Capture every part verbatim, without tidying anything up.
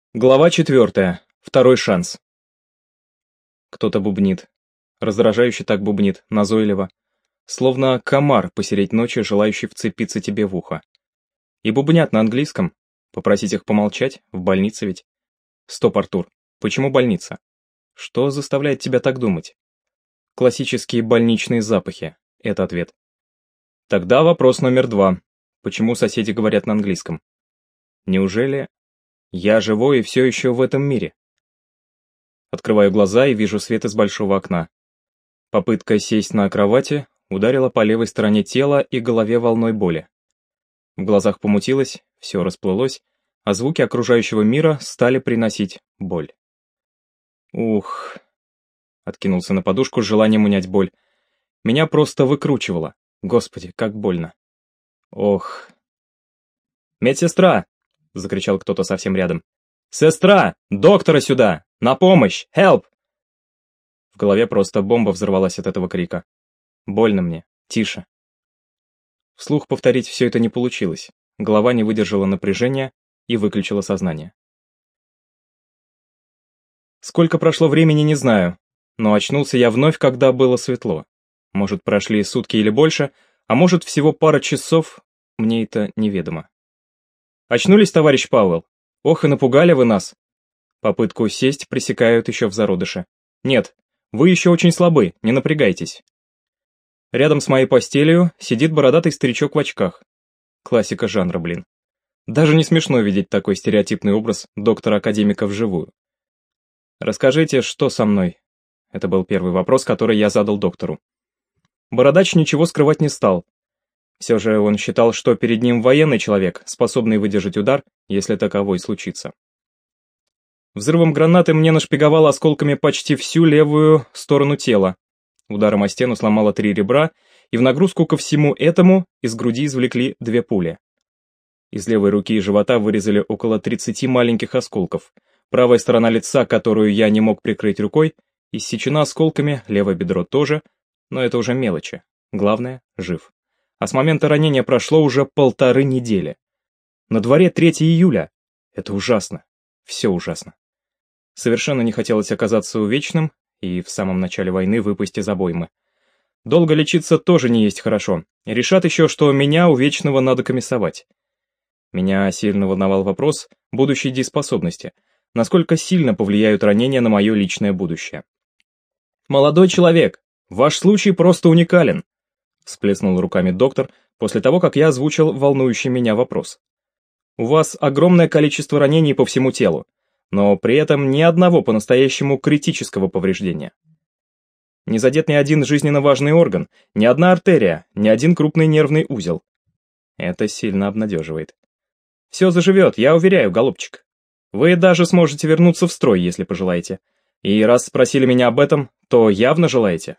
Глава четвертая. Второй шанс. Кто-то бубнит. Раздражающе так бубнит, назойливо. Словно комар посередь ночи, желающий вцепиться тебе в ухо. И бубнят на английском. Попросить их помолчать, в больнице ведь. Стоп, Артур, почему больница? Что заставляет тебя так думать? Классические больничные запахи. Это ответ. Тогда вопрос номер два. Почему соседи говорят на английском? Неужели... Я живой и все еще в этом мире. Открываю глаза и вижу свет из большого окна. Попытка сесть на кровати ударила по левой стороне тела и голове волной боли. В глазах помутилось, все расплылось, а звуки окружающего мира стали приносить боль. Ух. Откинулся на подушку с желанием унять боль. Меня просто выкручивало. Господи, как больно. Ох. Медсестра! — закричал кто-то совсем рядом. «Сестра! Доктора сюда! На помощь! Help!» В голове просто бомба взорвалась от этого крика. Больно мне. Тише. Вслух повторить все это не получилось. Голова не выдержала напряжения и выключила сознание. Сколько прошло времени, не знаю, но очнулся я вновь, когда было светло. Может, прошли сутки или больше, а может, всего пара часов, мне это неведомо. «Очнулись, товарищ Пауэлл? Ох, и напугали вы нас!» Попытку сесть пресекают еще в зародыше. «Нет, вы еще очень слабы, не напрягайтесь». Рядом с моей постелью сидит бородатый старичок в очках. Классика жанра, блин. Даже не смешно видеть такой стереотипный образ доктора-академика вживую. «Расскажите, что со мной?» Это был первый вопрос, который я задал доктору. Бородач ничего скрывать не стал. Все же он считал, что перед ним военный человек, способный выдержать удар, если таковой случится. Взрывом гранаты мне нашпиговало осколками почти всю левую сторону тела. Ударом о стену сломало три ребра, и в нагрузку ко всему этому из груди извлекли две пули. Из левой руки и живота вырезали около тридцати маленьких осколков. Правая сторона лица, которую я не мог прикрыть рукой, иссечена осколками, левое бедро тоже, но это уже мелочи. Главное, жив. А с момента ранения прошло уже полторы недели. На дворе третьего июля. Это ужасно. Все ужасно. Совершенно не хотелось оказаться увечным и в самом начале войны выпасть из обоймы. Долго лечиться тоже не есть хорошо. Решат еще, что меня увечного надо комиссовать. Меня сильно волновал вопрос будущей дееспособности. Насколько сильно повлияют ранения на мое личное будущее. «Молодой человек, ваш случай просто уникален», всплеснул руками доктор после того, как я озвучил волнующий меня вопрос. «У вас огромное количество ранений по всему телу, но при этом ни одного по-настоящему критического повреждения. Не задет ни один жизненно важный орган, ни одна артерия, ни один крупный нервный узел. Это сильно обнадеживает. Все заживет, я уверяю, голубчик. Вы даже сможете вернуться в строй, если пожелаете. И раз спросили меня об этом, то явно желаете».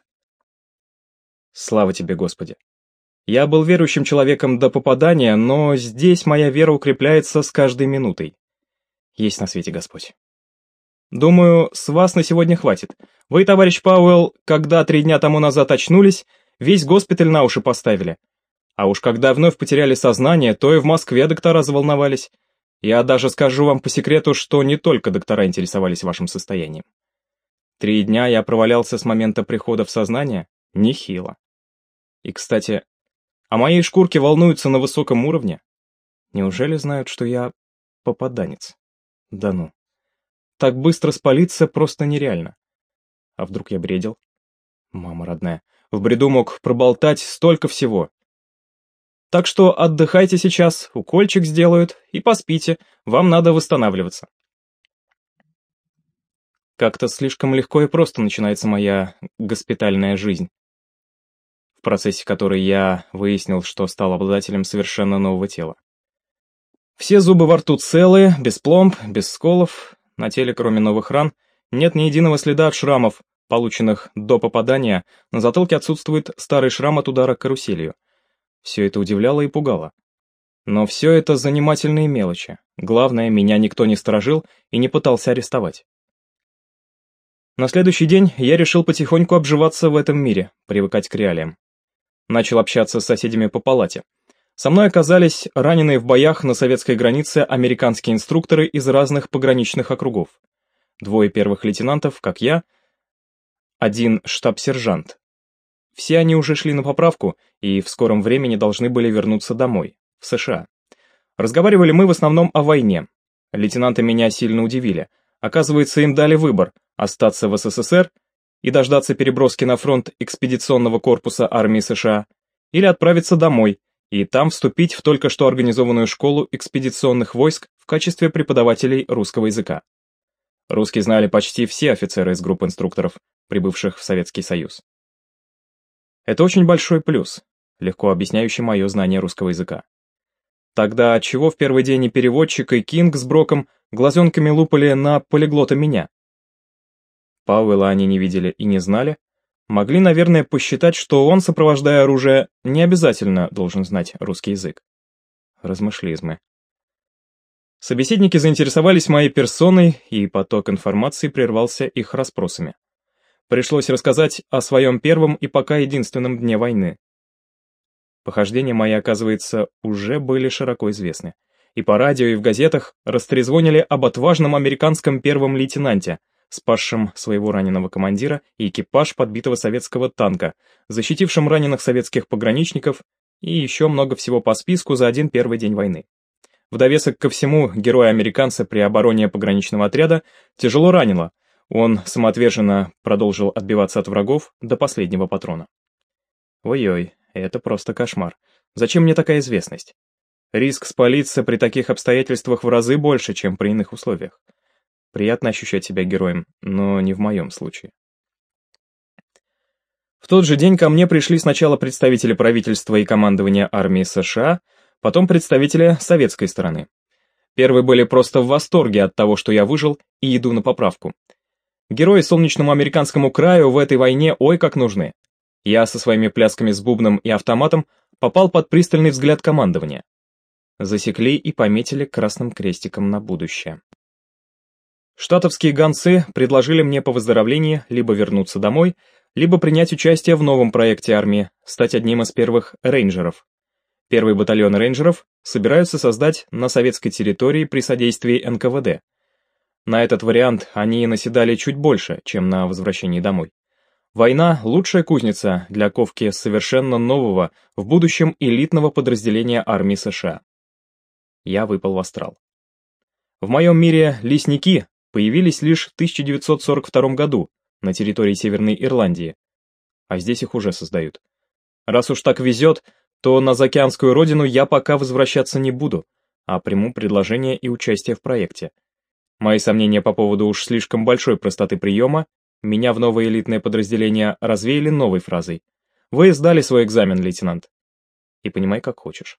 Слава тебе, Господи. Я был верующим человеком до попадания, но здесь моя вера укрепляется с каждой минутой. Есть на свете Господь. Думаю, с вас на сегодня хватит. Вы, товарищ Пауэлл, когда три дня тому назад очнулись, весь госпиталь на уши поставили. А уж когда вновь потеряли сознание, то и в Москве доктора заволновались. Я даже скажу вам по секрету, что не только доктора интересовались вашим состоянием. Три дня я провалялся с момента прихода в сознание. Нехило. И, кстати, о моей шкурке волнуются на высоком уровне. Неужели знают, что я попаданец? Да ну. Так быстро спалиться просто нереально. А вдруг я бредил? Мама родная, в бреду мог проболтать столько всего. Так что отдыхайте сейчас, укольчик сделают, и поспите, вам надо восстанавливаться. Как-то слишком легко и просто начинается моя госпитальная жизнь, в процессе которой я выяснил, что стал обладателем совершенно нового тела. Все зубы во рту целые, без пломб, без сколов, на теле, кроме новых ран, нет ни единого следа от шрамов, полученных до попадания, на затылке отсутствует старый шрам от удара каруселью. Все это удивляло и пугало. Но все это занимательные мелочи. Главное, меня никто не сторожил и не пытался арестовать. На следующий день я решил потихоньку обживаться в этом мире, привыкать к реалиям. Начал общаться с соседями по палате. Со мной оказались раненые в боях на советской границе американские инструкторы из разных пограничных округов. Двое первых лейтенантов, как я, один штаб-сержант. Все они уже шли на поправку и в скором времени должны были вернуться домой, в США. Разговаривали мы в основном о войне. Лейтенанты меня сильно удивили. Оказывается, им дали выбор – остаться в СССР и дождаться переброски на фронт экспедиционного корпуса армии США, или отправиться домой и там вступить в только что организованную школу экспедиционных войск в качестве преподавателей русского языка. Русский знали почти все офицеры из групп инструкторов, прибывших в Советский Союз. Это очень большой плюс, легко объясняющий мое знание русского языка. Тогда отчего в первый день и переводчик, и Кинг с Броком глазенками лупали на полиглота меня? Пауэлла они не видели и не знали, могли, наверное, посчитать, что он, сопровождая оружие, не обязательно должен знать русский язык. Размышлизмы. Собеседники заинтересовались моей персоной, и поток информации прервался их расспросами. Пришлось рассказать о своем первом и пока единственном дне войны. Похождения мои, оказывается, уже были широко известны. И по радио, и в газетах растрезвонили об отважном американском первом лейтенанте, спасшем своего раненого командира и экипаж подбитого советского танка, защитившем раненых советских пограничников и еще много всего по списку за один первый день войны. В довесок ко всему, героя-американца при обороне пограничного отряда тяжело ранило. Он самоотверженно продолжил отбиваться от врагов до последнего патрона. Ой-ой, это просто кошмар. Зачем мне такая известность? Риск спалиться при таких обстоятельствах в разы больше, чем при иных условиях. Приятно ощущать себя героем, но не в моем случае. В тот же день ко мне пришли сначала представители правительства и командования армии США, потом представители советской стороны. Первые были просто в восторге от того, что я выжил и иду на поправку. Герои солнечному американскому краю в этой войне ой как нужны. Я со своими плясками с бубном и автоматом попал под пристальный взгляд командования. Засекли и пометили красным крестиком на будущее. Штатовские гонцы предложили мне по выздоровлении либо вернуться домой, либо принять участие в новом проекте армии, стать одним из первых рейнджеров. Первый батальон рейнджеров собираются создать на советской территории при содействии эн ка вэ дэ. На этот вариант они наседали чуть больше, чем на возвращении домой. Война – лучшая кузница для ковки совершенно нового, в будущем элитного подразделения армии США. Я выпал в астрал. В моем мире лесники появились лишь в тысяча девятьсот сорок втором году на территории Северной Ирландии, а здесь их уже создают. Раз уж так везет, то на заокеанскую родину я пока возвращаться не буду, а приму предложение и участие в проекте. Мои сомнения по поводу уж слишком большой простоты приема меня в новое элитное подразделение развеяли новой фразой. Вы сдали свой экзамен, лейтенант. И понимай, как хочешь.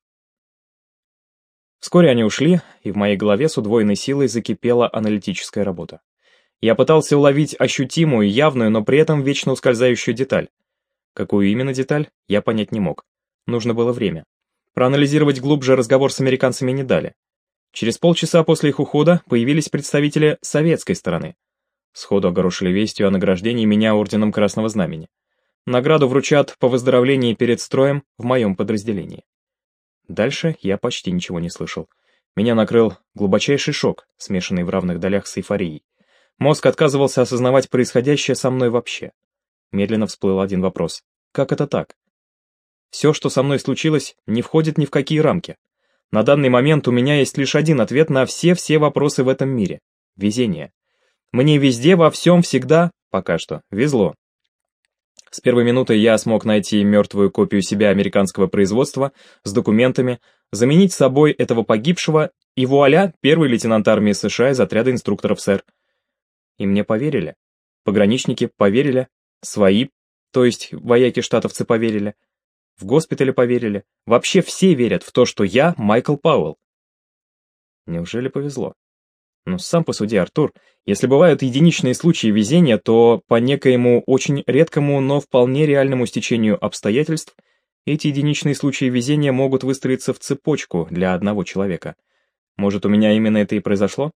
Вскоре они ушли, и в моей голове с удвоенной силой закипела аналитическая работа. Я пытался уловить ощутимую, явную, но при этом вечно ускользающую деталь. Какую именно деталь, я понять не мог. Нужно было время. Проанализировать глубже разговор с американцами не дали. Через полчаса после их ухода появились представители советской стороны. Сходу огорошили вестью о награждении меня орденом Красного Знамени. Награду вручат по выздоровлении перед строем в моем подразделении. Дальше я почти ничего не слышал. Меня накрыл глубочайший шок, смешанный в равных долях с эйфорией. Мозг отказывался осознавать происходящее со мной вообще. Медленно всплыл один вопрос. Как это так? Все, что со мной случилось, не входит ни в какие рамки. На данный момент у меня есть лишь один ответ на все-все вопросы в этом мире. Везение. Мне везде, во всем, всегда, пока что, везло. С первой минуты я смог найти мертвую копию себя американского производства с документами, заменить собой этого погибшего, и вуаля, первый лейтенант армии США из отряда инструкторов СЭР. И мне поверили. Пограничники поверили, свои, то есть вояки-штатовцы поверили, в госпитале поверили, вообще все верят в то, что я Майкл Пауэлл. Неужели повезло? Ну, сам посуди, Артур, если бывают единичные случаи везения, то по некоему очень редкому, но вполне реальному стечению обстоятельств, эти единичные случаи везения могут выстроиться в цепочку для одного человека. Может, у меня именно это и произошло?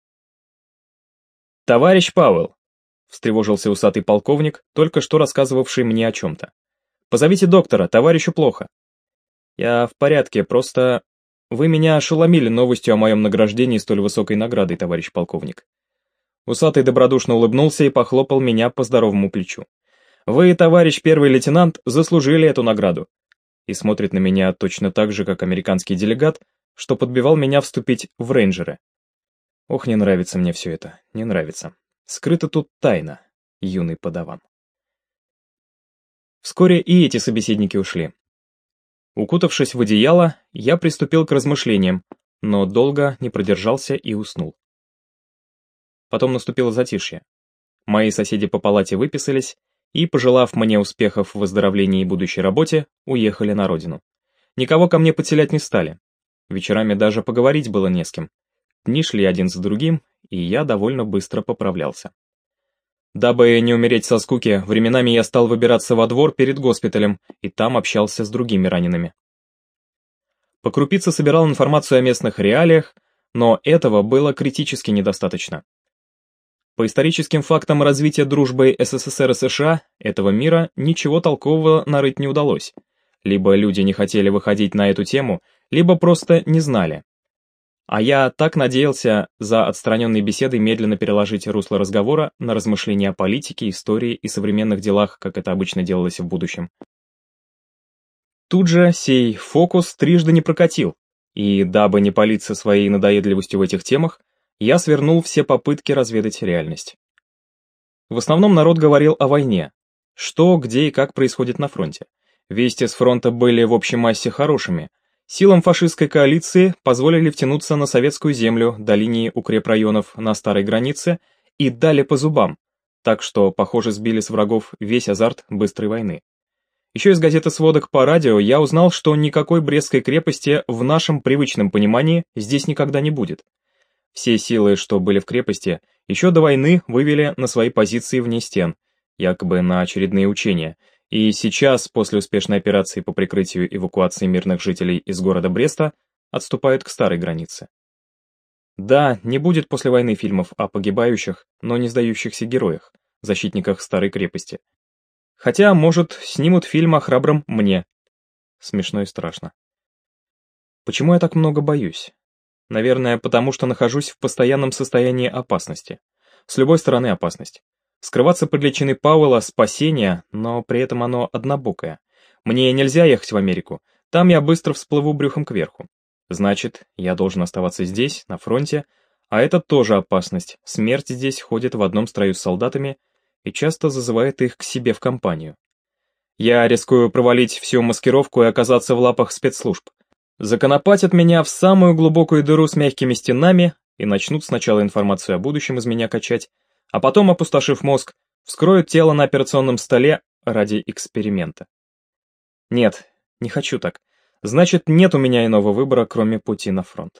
«Товарищ Пауэлл», — встревожился усатый полковник, только что рассказывавший мне о чем-то. «Позовите доктора, товарищу плохо». Я в порядке, просто... Вы меня ошеломили новостью о моем награждении столь высокой наградой, товарищ полковник. Усатый добродушно улыбнулся и похлопал меня по здоровому плечу. Вы, товарищ первый лейтенант, заслужили эту награду. И смотрит на меня точно так же, как американский делегат, что подбивал меня вступить в рейнджеры. Ох, не нравится мне все это, не нравится. Скрыта тут тайна, юный подаван. Вскоре и эти собеседники ушли. Укутавшись в одеяло, я приступил к размышлениям, но долго не продержался и уснул. Потом наступило затишье. Мои соседи по палате выписались и, пожелав мне успехов в выздоровлении и будущей работе, уехали на родину. Никого ко мне подселять не стали. Вечерами даже поговорить было не с кем. Дни шли один за другим, и я довольно быстро поправлялся. Дабы не умереть со скуки, временами я стал выбираться во двор перед госпиталем, и там общался с другими ранеными. По крупице собирал информацию о местных реалиях, но этого было критически недостаточно. По историческим фактам развития дружбы СССР и США этого мира ничего толкового нарыть не удалось. Либо люди не хотели выходить на эту тему, либо просто не знали. А я так надеялся за отстраненной беседой медленно переложить русло разговора на размышления о политике, истории и современных делах, как это обычно делалось в будущем. Тут же сей фокус трижды не прокатил, и, дабы не палиться своей надоедливостью в этих темах, я свернул все попытки разведать реальность. В основном народ говорил о войне, что, где и как происходит на фронте. Вести с фронта были в общей массе хорошими. Силам фашистской коалиции позволили втянуться на советскую землю до линии укрепрайонов на старой границе и дали по зубам, так что, похоже, сбили с врагов весь азарт быстрой войны. Еще из газеты сводок по радио я узнал, что никакой Брестской крепости в нашем привычном понимании здесь никогда не будет. Все силы, что были в крепости, еще до войны вывели на свои позиции вне стен, якобы на очередные учения, и сейчас, после успешной операции по прикрытию эвакуации мирных жителей из города Бреста, отступают к старой границе. Да, не будет после войны фильмов о погибающих, но не сдающихся героях, защитниках старой крепости. Хотя, может, снимут фильм о храбром мне. Смешно и страшно. Почему я так много боюсь? Наверное, потому что нахожусь в постоянном состоянии опасности. С любой стороны опасность. Скрываться под личиной Пауэлла — спасение, но при этом оно однобокое. Мне нельзя ехать в Америку, там я быстро всплыву брюхом кверху. Значит, я должен оставаться здесь, на фронте, а это тоже опасность. Смерть здесь ходит в одном строю с солдатами и часто зазывает их к себе в компанию. Я рискую провалить всю маскировку и оказаться в лапах спецслужб. Законопатят меня в самую глубокую дыру с мягкими стенами и начнут сначала информацию о будущем из меня качать, а потом, опустошив мозг, вскроют тело на операционном столе ради эксперимента. Нет, не хочу так. Значит, нет у меня иного выбора, кроме пути на фронт.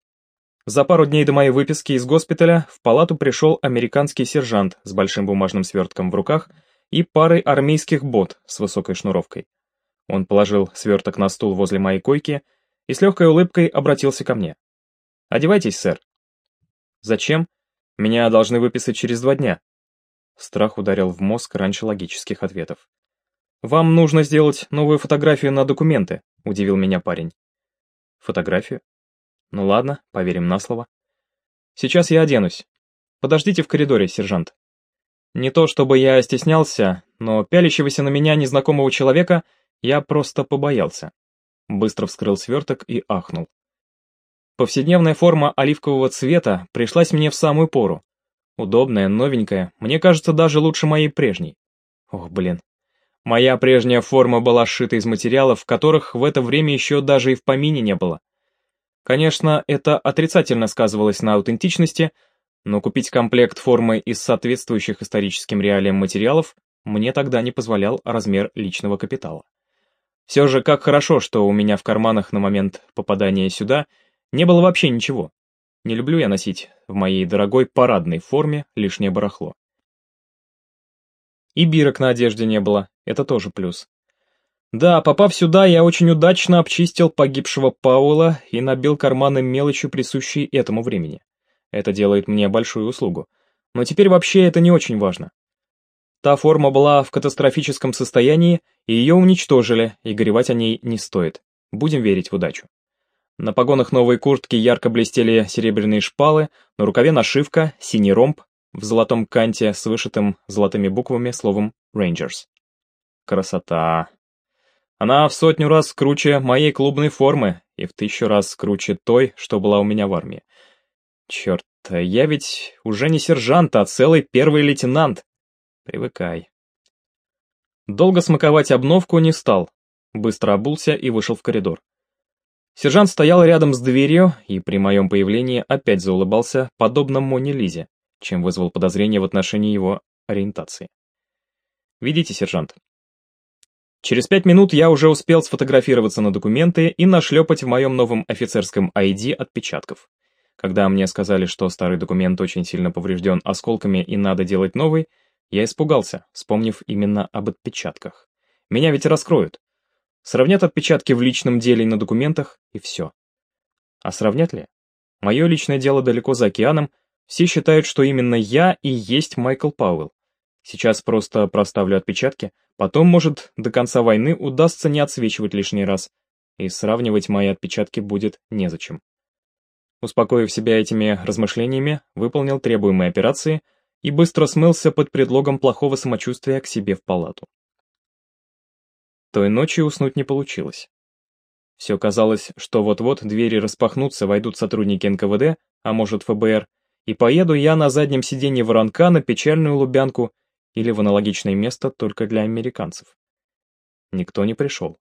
За пару дней до моей выписки из госпиталя в палату пришел американский сержант с большим бумажным свертком в руках и парой армейских бот с высокой шнуровкой. Он положил сверток на стул возле моей койки и с легкой улыбкой обратился ко мне. «Одевайтесь, сэр». «Зачем? Меня должны выписать через два дня». Страх ударил в мозг раньше логических ответов. «Вам нужно сделать новую фотографию на документы», — удивил меня парень. «Фотографию? Ну ладно, поверим на слово. Сейчас я оденусь. Подождите в коридоре, сержант». Не то чтобы я стеснялся, но пялящегося на меня незнакомого человека я просто побоялся. Быстро вскрыл сверток и ахнул. Повседневная форма оливкового цвета пришлась мне в самую пору. Удобная, новенькая, мне кажется, даже лучше моей прежней. Ох, блин. Моя прежняя форма была сшита из материалов, которых в это время еще даже и в помине не было. Конечно, это отрицательно сказывалось на аутентичности, но купить комплект формы из соответствующих историческим реалиям материалов мне тогда не позволял размер личного капитала. Все же как хорошо, что у меня в карманах на момент попадания сюда не было вообще ничего. Не люблю я носить в моей дорогой парадной форме лишнее барахло. И бирок на одежде не было, это тоже плюс. Да, попав сюда, я очень удачно обчистил погибшего Пауэлла и набил карманы мелочью, присущей этому времени. Это делает мне большую услугу. Но теперь вообще это не очень важно. Та форма была в катастрофическом состоянии, и ее уничтожили, и горевать о ней не стоит. Будем верить в удачу. На погонах новой куртки ярко блестели серебряные шпалы, на рукаве нашивка, синий ромб в золотом канте с вышитым золотыми буквами словом «Rangers». Красота. Она в сотню раз круче моей клубной формы и в тысячу раз круче той, что была у меня в армии. Черт, я ведь уже не сержант, а целый первый лейтенант. Привыкай. Долго смаковать обновку не стал. Быстро обулся и вышел в коридор. Сержант стоял рядом с дверью и при моем появлении опять заулыбался, подобно Моне Лизе, чем вызвал подозрение в отношении его ориентации. «Ведите, сержант». Через пять минут я уже успел сфотографироваться на документы и нашлепать в моем новом офицерском ай ди отпечатков. Когда мне сказали, что старый документ очень сильно поврежден осколками и надо делать новый, я испугался, вспомнив именно об отпечатках. Меня ведь раскроют. Сравнят отпечатки в личном деле и на документах, и все. А сравнят ли? Мое личное дело далеко за океаном, все считают, что именно я и есть Майкл Пауэлл. Сейчас просто проставлю отпечатки, потом, может, до конца войны удастся не отсвечивать лишний раз, и сравнивать мои отпечатки будет незачем. Успокоив себя этими размышлениями, выполнил требуемые операции и быстро смылся под предлогом плохого самочувствия к себе в палату. Той ночью уснуть не получилось. Все казалось, что вот-вот двери распахнутся, войдут сотрудники эн ка вэ дэ, а может эф бэ эр, и поеду я на заднем сиденье воронка на печальную Лубянку или в аналогичное место только для американцев. Никто не пришел.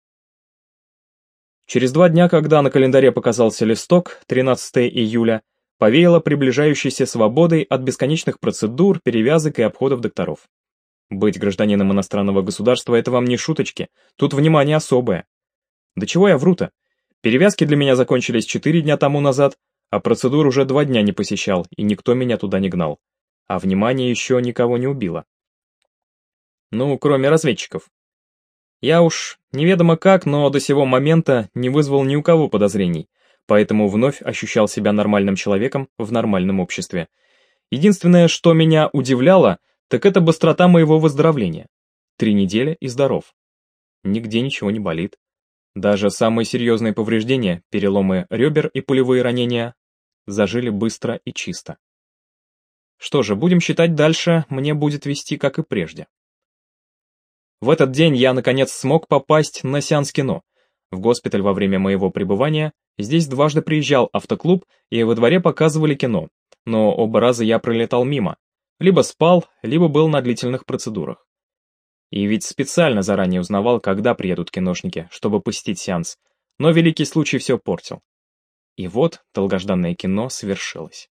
Через два дня, когда на календаре показался листок, тринадцатое июля, повеяло приближающейся свободой от бесконечных процедур, перевязок и обходов докторов. Быть гражданином иностранного государства — это вам не шуточки, тут внимание особое. Да чего я вру-то? Перевязки для меня закончились четыре дня тому назад, а процедур уже два дня не посещал, и никто меня туда не гнал. А внимание еще никого не убило. Ну, кроме разведчиков. Я уж неведомо как, но до сего момента не вызвал ни у кого подозрений, поэтому вновь ощущал себя нормальным человеком в нормальном обществе. Единственное, что меня удивляло, так это быстрота моего выздоровления. Три недели и здоров. Нигде ничего не болит. Даже самые серьезные повреждения, переломы ребер и пулевые ранения, зажили быстро и чисто. Что же, будем считать, дальше мне будет вести, как и прежде. В этот день я, наконец, смог попасть на сеанс кино. В госпиталь во время моего пребывания здесь дважды приезжал автоклуб, и во дворе показывали кино, но оба раза я пролетал мимо. Либо спал, либо был на длительных процедурах. И ведь специально заранее узнавал, когда приедут киношники, чтобы посетить сеанс, но великий случай все портил. И вот долгожданное кино свершилось.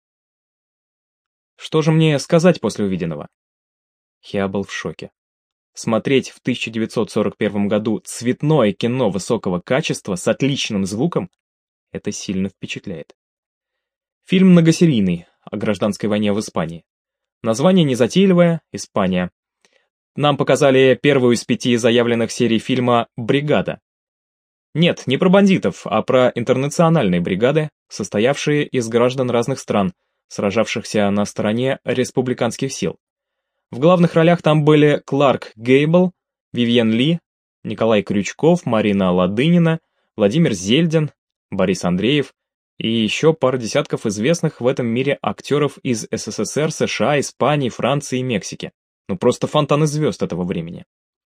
Что же мне сказать после увиденного? Я был в шоке. Смотреть в тысяча девятьсот сорок первом году цветное кино высокого качества с отличным звуком — это сильно впечатляет. Фильм многосерийный, о гражданской войне в Испании. Название незатейливое — Испания. Нам показали первую из пяти заявленных серий фильма «Бригада». Нет, не про бандитов, а про интернациональные бригады, состоявшие из граждан разных стран, сражавшихся на стороне республиканских сил. В главных ролях там были Кларк Гейбл, Вивьен Ли, Николай Крючков, Марина Ладынина, Владимир Зельдин, Борис Андреев и еще пара десятков известных в этом мире актеров из эс эс эс эр, США, Испании, Франции и Мексики. Ну просто фонтаны звезд этого времени.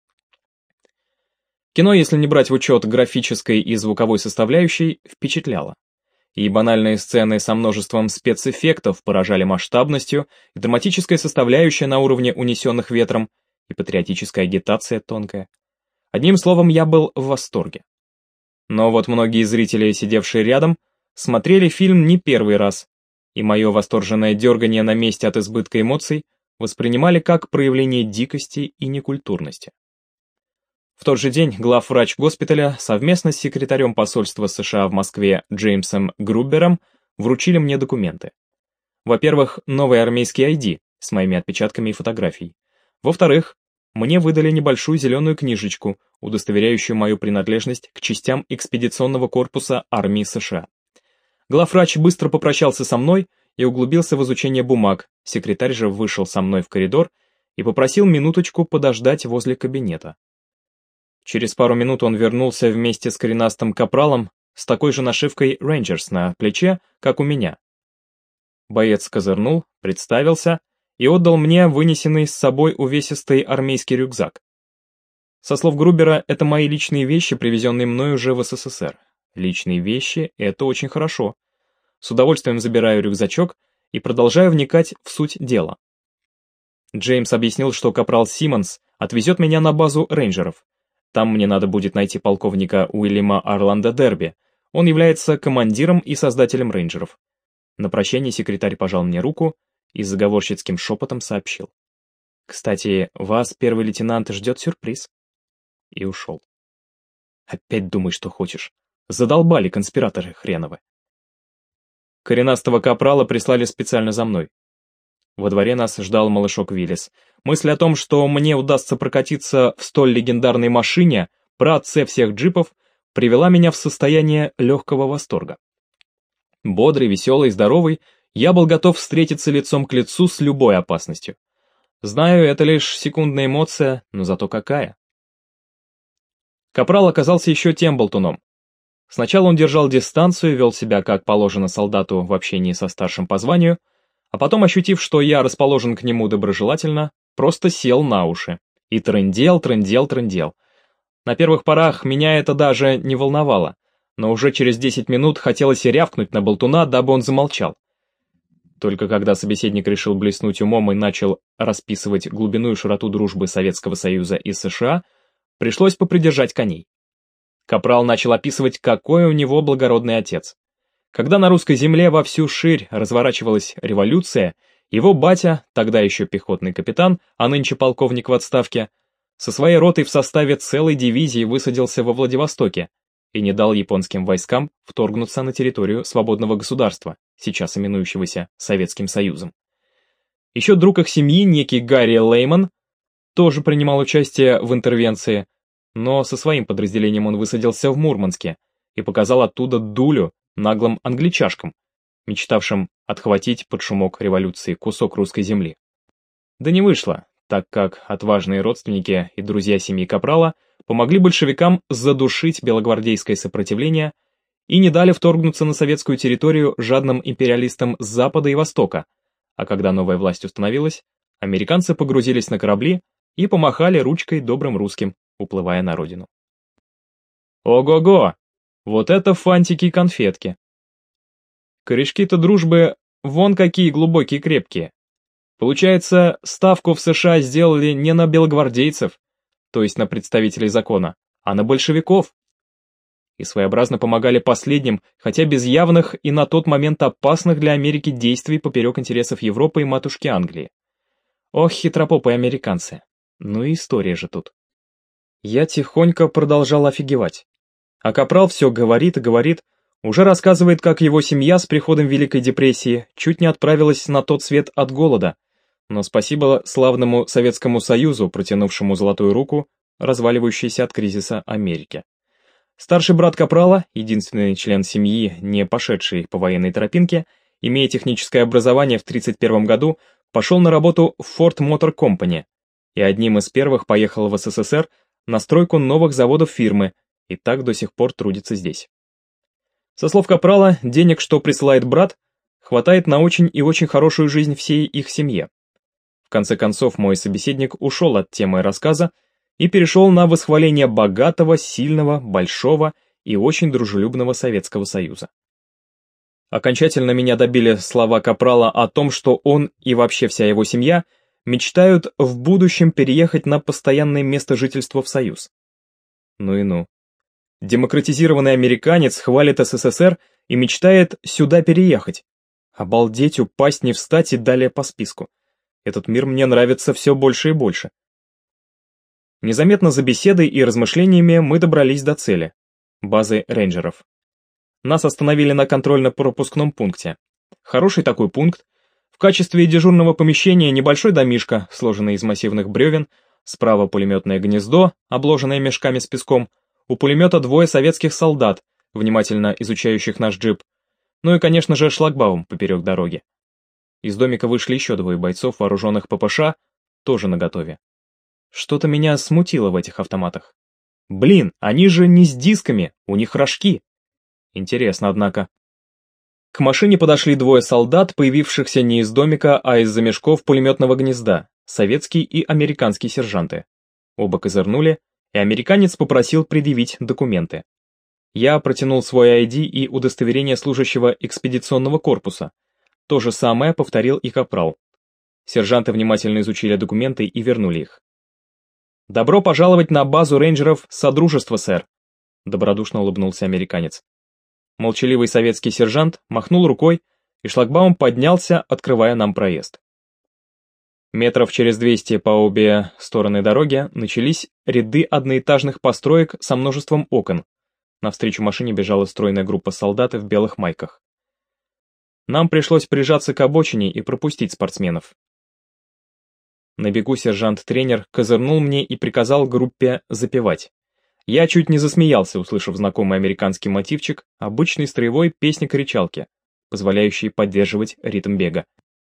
Кино, если не брать в учет графической и звуковой составляющей, впечатляло. И банальные сцены со множеством спецэффектов поражали масштабностью, и драматическая составляющая на уровне унесенных ветром, и патриотическая агитация тонкая. Одним словом, я был в восторге. Но вот многие зрители, сидевшие рядом, смотрели фильм не первый раз, и мое восторженное дергание на месте от избытка эмоций воспринимали как проявление дикости и некультурности. В тот же день главврач госпиталя совместно с секретарем посольства США в Москве Джеймсом Грубером вручили мне документы. Во-первых, новый армейский ай ди с моими отпечатками и фотографией. Во-вторых, мне выдали небольшую зеленую книжечку, удостоверяющую мою принадлежность к частям экспедиционного корпуса армии США. Главврач быстро попрощался со мной и углубился в изучение бумаг, секретарь же вышел со мной в коридор и попросил минуточку подождать возле кабинета. Через пару минут он вернулся вместе с коренастым капралом с такой же нашивкой «Рейнджерс» на плече, как у меня. Боец козырнул, представился и отдал мне вынесенный с собой увесистый армейский рюкзак. Со слов Грубера, это мои личные вещи, привезенные мною уже в СССР. Личные вещи — это очень хорошо. С удовольствием забираю рюкзачок и продолжаю вникать в суть дела. Джеймс объяснил, что капрал Симмонс отвезет меня на базу рейнджеров. Там мне надо будет найти полковника Уильяма Орландо Дерби. Он является командиром и создателем рейнджеров. На прощание секретарь пожал мне руку и заговорщицким шепотом сообщил: «Кстати, вас, первый лейтенант, ждет сюрприз». И ушел. Опять думай, что хочешь. Задолбали конспираторы хреновы. Коренастого капрала прислали специально за мной. Во дворе нас ждал малышок Виллис. Мысль о том, что мне удастся прокатиться в столь легендарной машине, праотце всех джипов, привела меня в состояние легкого восторга. Бодрый, веселый, здоровый, я был готов встретиться лицом к лицу с любой опасностью. Знаю, это лишь секундная эмоция, но зато какая. Капрал оказался еще тем болтуном. Сначала он держал дистанцию, вел себя как положено солдату в общении со старшим по званию, а потом, ощутив, что я расположен к нему доброжелательно, просто сел на уши. И трындел, трындел, трындел. На первых порах меня это даже не волновало, но уже через десять минут хотелось и рявкнуть на болтуна, дабы он замолчал. Только когда собеседник решил блеснуть умом и начал расписывать глубину и широту дружбы Советского Союза и США, пришлось попридержать коней. Капрал начал описывать, какой у него благородный отец. Когда на русской земле во всю ширь разворачивалась революция, его батя, тогда еще пехотный капитан, а нынче полковник в отставке, со своей ротой в составе целой дивизии высадился во Владивостоке и не дал японским войскам вторгнуться на территорию свободного государства, сейчас именующегося Советским Союзом. Еще друг их семьи, некий Гарри Лейман, тоже принимал участие в интервенции, но со своим подразделением он высадился в Мурманске и показал оттуда дулю наглым англичашкам, мечтавшим отхватить под шумок революции кусок русской земли. Да не вышло, так как отважные родственники и друзья семьи Капрала помогли большевикам задушить белогвардейское сопротивление и не дали вторгнуться на советскую территорию жадным империалистам с запада и востока, а когда новая власть установилась, американцы погрузились на корабли и помахали ручкой добрым русским, уплывая на родину. Ого-го! Вот это фантики и конфетки! Корешки-то дружбы вон какие глубокие и крепкие. Получается, ставку в США сделали не на белогвардейцев, то есть на представителей закона, а на большевиков. И своеобразно помогали последним, хотя без явных и на тот момент опасных для Америки действий поперек интересов Европы и матушки Англии. Ох, хитропопые американцы. Ну и история же тут. Я тихонько продолжал офигевать. А капрал все говорит и говорит, уже рассказывает, как его семья с приходом Великой депрессии чуть не отправилась на тот свет от голода, но спасибо славному Советскому Союзу, протянувшему золотую руку, разваливающейся от кризиса Америки. Старший брат капрала, единственный член семьи, не пошедший по военной тропинке, имея техническое образование в тридцать первом году, пошел на работу в Ford Motor Company и одним из первых поехал в СССР на стройку новых заводов фирмы, и так до сих пор трудится здесь. Со слов капрала, денег, что присылает брат, хватает на очень и очень хорошую жизнь всей их семье. В конце концов, мой собеседник ушел от темы рассказа и перешел на восхваление богатого, сильного, большого и очень дружелюбного Советского Союза. Окончательно меня добили слова капрала о том, что он и вообще вся его семья мечтают в будущем переехать на постоянное место жительства в Союз. Ну и ну. Демократизированный американец хвалит СССР и мечтает сюда переехать. Обалдеть, упасть, не встать и далее по списку. Этот мир мне нравится все больше и больше. Незаметно за беседой и размышлениями мы добрались до цели — базы рейнджеров. Нас остановили на контрольно-пропускном пункте. Хороший такой пункт. В качестве дежурного помещения небольшой домишко, сложенный из массивных бревен, справа пулеметное гнездо, обложенное мешками с песком, у пулемета двое советских солдат, внимательно изучающих наш джип, ну и, конечно же, шлагбаум поперек дороги. Из домика вышли еще двое бойцов, вооруженных ППШ, тоже наготове. Что-то меня смутило в этих автоматах. Блин, они же не с дисками, у них рожки. Интересно, однако. К машине подошли двое солдат, появившихся не из домика, а из-за мешков пулеметного гнезда, советский и американский сержанты. Оба козырнули, и американец попросил предъявить документы. Я протянул свой ай ди и удостоверение служащего экспедиционного корпуса. То же самое повторил и капрал. Сержанты внимательно изучили документы и вернули их. «Добро пожаловать на базу рейнджеров Содружества, сэр», — добродушно улыбнулся американец. Молчаливый советский сержант махнул рукой, и шлагбаум поднялся, открывая нам проезд. Метров через двести по обе стороны дороги начались ряды одноэтажных построек со множеством окон. Навстречу машине бежала стройная группа солдат в белых майках. Нам пришлось прижаться к обочине и пропустить спортсменов. На бегу сержант-тренер козырнул мне и приказал группе запевать. Я чуть не засмеялся, услышав знакомый американский мотивчик, обычной строевой песни-кричалки, позволяющей поддерживать ритм бега.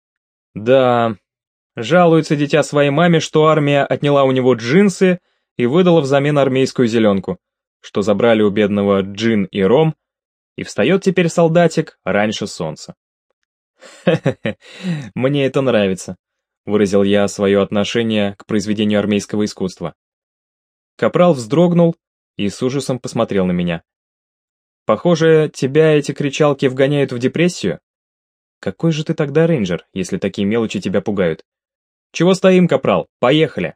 Да, жалуется дитя своей маме, что армия отняла у него джинсы и выдала взамен армейскую зеленку, что забрали у бедного джин и ром, и встает теперь солдатик раньше солнца. Хе-хе-хе, мне это нравится, выразил я свое отношение к произведению армейского искусства. Капрал вздрогнул и с ужасом посмотрел на меня. Похоже, тебя эти кричалки вгоняют в депрессию? Какой же ты тогда рейнджер, если такие мелочи тебя пугают? Чего стоим, капрал? Поехали!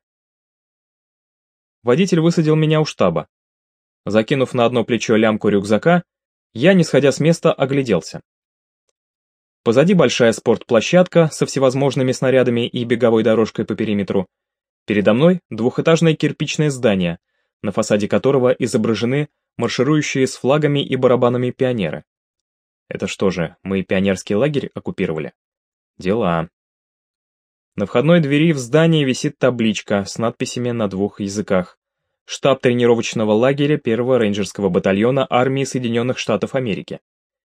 Водитель высадил меня у штаба. Закинув на одно плечо лямку рюкзака, я, не сходя с места, огляделся. Позади большая спортплощадка со всевозможными снарядами и беговой дорожкой по периметру. Передо мной двухэтажное кирпичное здание, на фасаде которого изображены марширующие с флагами и барабанами пионеры. Это что же, мы пионерский лагерь оккупировали? Дела. На входной двери в здании висит табличка с надписями на двух языках. Штаб тренировочного лагеря первого рейнджерского батальона армии Соединенных Штатов Америки.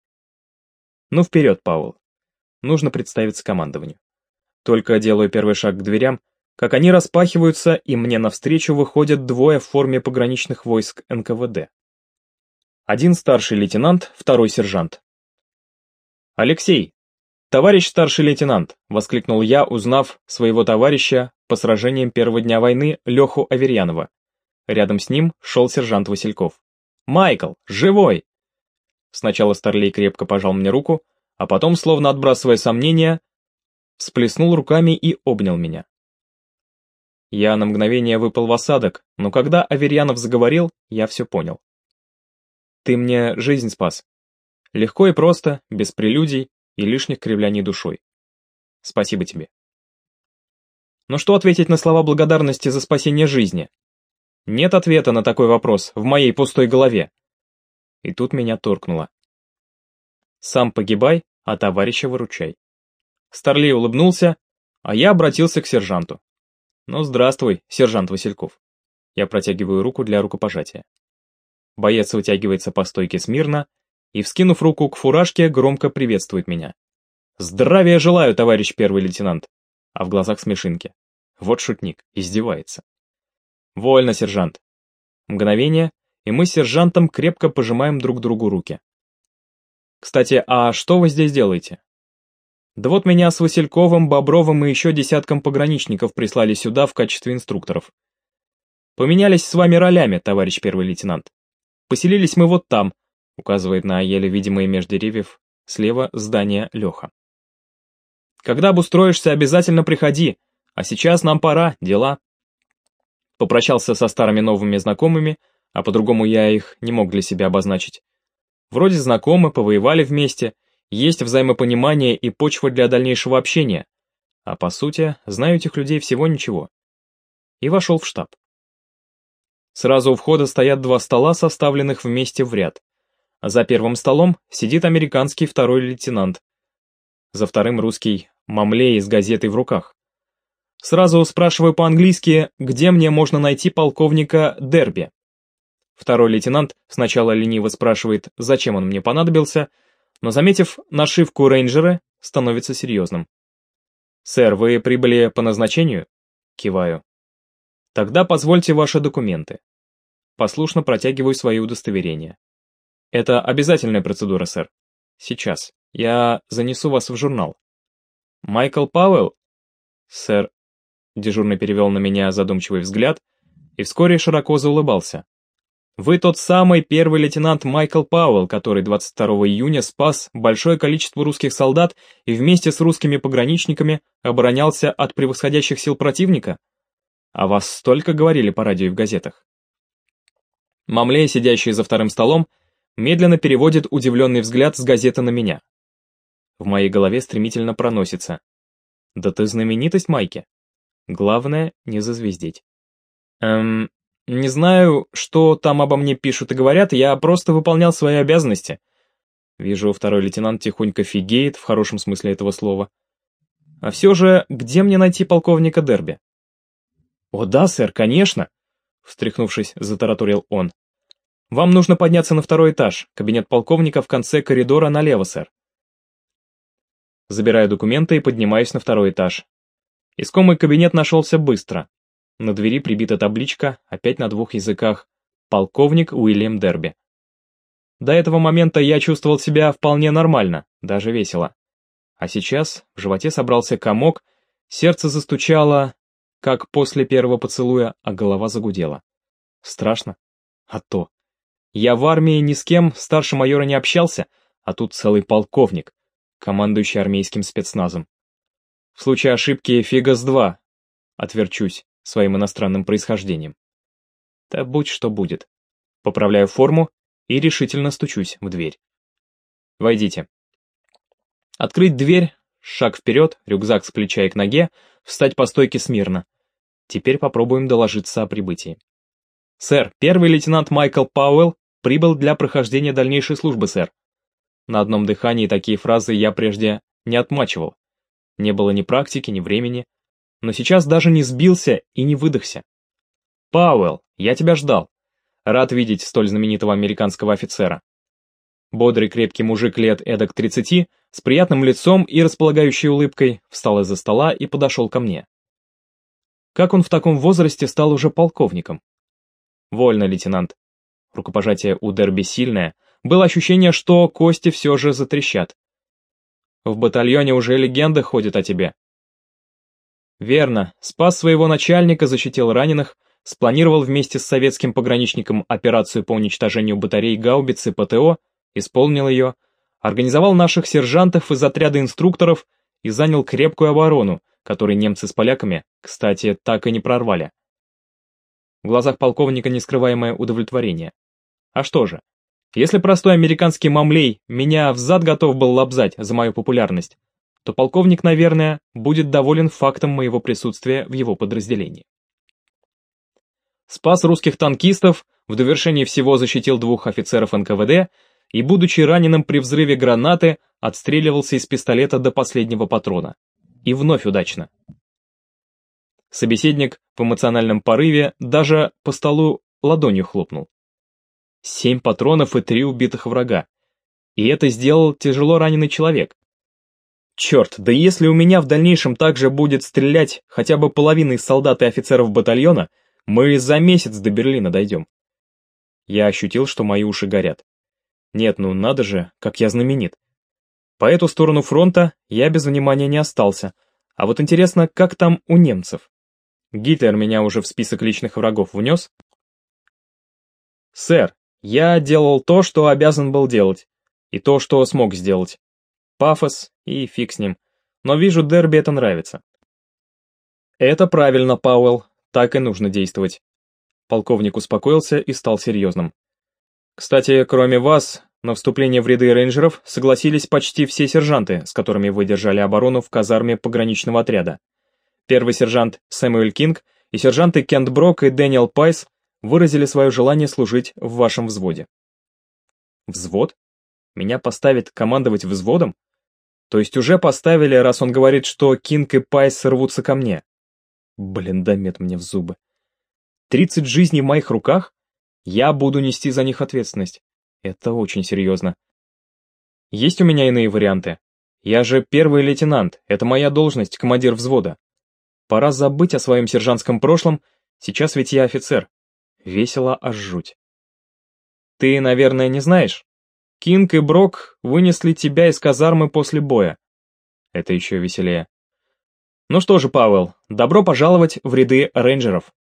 Ну вперед, Пауэлл. Нужно представиться командованию. Только делаю первый шаг к дверям, как они распахиваются, и мне навстречу выходят двое в форме пограничных войск эн ка вэ дэ. Один старший лейтенант, второй сержант. «Алексей! Товарищ старший лейтенант!» — воскликнул я, узнав своего товарища по сражениям первого дня войны Леху Аверьянова. Рядом с ним шел сержант Васильков. «Майкл! Живой!» Сначала Старлей крепко пожал мне руку, а потом, словно отбрасывая сомнения, всплеснул руками и обнял меня. Я на мгновение выпал в осадок, но когда Аверьянов заговорил, я все понял. «Ты мне жизнь спас. Легко и просто, без прелюдий и лишних кривляний душой. Спасибо тебе». Но что ответить на слова благодарности за спасение жизни? Нет ответа на такой вопрос в моей пустой голове. И тут меня торкнуло. Сам погибай, а товарища выручай. Старлей улыбнулся, а я обратился к сержанту. Ну, здравствуй, сержант Васильков. Я протягиваю руку для рукопожатия. Боец вытягивается по стойке смирно и, вскинув руку к фуражке, громко приветствует меня. Здравия желаю, товарищ первый лейтенант. А в глазах смешинки. Вот шутник, издевается. Вольно, сержант. Мгновение, и мы с сержантом крепко пожимаем друг другу руки. Кстати, а что вы здесь делаете? Да вот меня с Васильковым, Бобровым и еще десятком пограничников прислали сюда в качестве инструкторов. Поменялись с вами ролями, товарищ первый лейтенант. Поселились мы вот там, указывает на еле видимые меж деревьев слева здание Леха. Когда обустроишься, обязательно приходи, а сейчас нам пора, дела. Попрощался со старыми новыми знакомыми, а по-другому я их не мог для себя обозначить. Вроде знакомы, повоевали вместе, есть взаимопонимание и почва для дальнейшего общения, а по сути, знаю этих людей всего ничего. И вошел в штаб. Сразу у входа стоят два стола, составленных вместе в ряд. За первым столом сидит американский второй лейтенант. За вторым русский мамлей с газетой в руках. Сразу спрашиваю по-английски, где мне можно найти полковника Дерби. Второй лейтенант сначала лениво спрашивает, зачем он мне понадобился, но, заметив нашивку рейнджера, становится серьезным. «Сэр, вы прибыли по назначению?» Киваю. «Тогда позвольте ваши документы». Послушно протягиваю свои удостоверения. Это обязательная процедура, сэр. Сейчас. Я занесу вас в журнал. Майкл Пауэлл? Сэр. Дежурный перевел на меня задумчивый взгляд и вскоре широко заулыбался. Вы тот самый первый лейтенант Майкл Пауэлл, который двадцать второго июня спас большое количество русских солдат и вместе с русскими пограничниками оборонялся от превосходящих сил противника? О вас столько говорили по радио и в газетах. Мамле, сидящий за вторым столом, медленно переводит удивленный взгляд с газеты на меня. В моей голове стремительно проносится. Да ты знаменитость, Майки. Главное, не зазвездить. Эм, не знаю, что там обо мне пишут и говорят, я просто выполнял свои обязанности. Вижу, второй лейтенант тихонько фигеет, в хорошем смысле этого слова. А все же, где мне найти полковника Дерби? О да, сэр, конечно, встряхнувшись, затараторил он. Вам нужно подняться на второй этаж, кабинет полковника в конце коридора налево, сэр. Забираю документы и поднимаюсь на второй этаж. Искомый кабинет нашелся быстро. На двери прибита табличка, опять на двух языках, «Полковник Уильям Дерби». До этого момента я чувствовал себя вполне нормально, даже весело. А сейчас в животе собрался комок, сердце застучало, как после первого поцелуя, а голова загудела. Страшно? А то. Я в армии ни с кем старше майора не общался, а тут целый полковник, командующий армейским спецназом. В случае ошибки фигас-два, отверчусь своим иностранным происхождением. Да будь что будет. Поправляю форму и решительно стучусь в дверь. Войдите. Открыть дверь, шаг вперед, рюкзак с плеча и к ноге, встать по стойке смирно. Теперь попробуем доложиться о прибытии. Сэр, первый лейтенант Майкл Пауэлл прибыл для прохождения дальнейшей службы, сэр. На одном дыхании такие фразы я прежде не отмачивал. Не было ни практики, ни времени, но сейчас даже не сбился и не выдохся. Пауэлл, я тебя ждал. Рад видеть столь знаменитого американского офицера. Бодрый крепкий мужик лет эдак тридцати, с приятным лицом и располагающей улыбкой, встал из-за стола и подошел ко мне. Как он в таком возрасте стал уже полковником? Вольно, лейтенант. Рукопожатие у Дерби сильное, было ощущение, что кости все же затрещат. В батальоне уже легенда ходит о тебе. Верно, спас своего начальника, защитил раненых, спланировал вместе с советским пограничником операцию по уничтожению батарей гаубицы ПТО, исполнил ее, организовал наших сержантов из отряда инструкторов и занял крепкую оборону, которую немцы с поляками, кстати, так и не прорвали. В глазах полковника нескрываемое удовлетворение. А что же? Если простой американский мамлей меня взад готов был лобзать за мою популярность, то полковник, наверное, будет доволен фактом моего присутствия в его подразделении. Спас русских танкистов, в довершении всего защитил двух офицеров эн ка вэ дэ и, будучи раненым при взрыве гранаты, отстреливался из пистолета до последнего патрона. И вновь удачно. Собеседник в эмоциональном порыве даже по столу ладонью хлопнул. Семь патронов и три убитых врага. И это сделал тяжело раненый человек. Черт, да если у меня в дальнейшем также будет стрелять хотя бы половина из солдат и офицеров батальона, мы за месяц до Берлина дойдем. Я ощутил, что мои уши горят. Нет, ну надо же, как я знаменит. По эту сторону фронта я без внимания не остался. А вот интересно, как там у немцев? Гитлер меня уже в список личных врагов внес? Сэр, я делал то, что обязан был делать, и то, что смог сделать. Пафос и фиг с ним, но вижу, Дерби это нравится. Это правильно, Пауэлл, так и нужно действовать. Полковник успокоился и стал серьезным. Кстати, кроме вас, на вступление в ряды рейнджеров согласились почти все сержанты, с которыми вы держали оборону в казарме пограничного отряда. Первый сержант Сэмюэль Кинг и сержанты Кент Брок и Дэниел Пайс выразили свое желание служить в вашем взводе. Взвод? Меня поставят командовать взводом? То есть уже поставили, раз он говорит, что Кинг и Пайс рвутся ко мне. Блин, да мет мне в зубы. тридцать жизней в моих руках? Я буду нести за них ответственность. Это очень серьезно. Есть у меня иные варианты. Я же первый лейтенант, это моя должность, командир взвода. Пора забыть о своем сержантском прошлом, сейчас ведь я офицер. Весело аж жуть. Ты, наверное, не знаешь? Кинг и Брок вынесли тебя из казармы после боя. Это еще веселее. Ну что же, Пауэлл, добро пожаловать в ряды рейнджеров.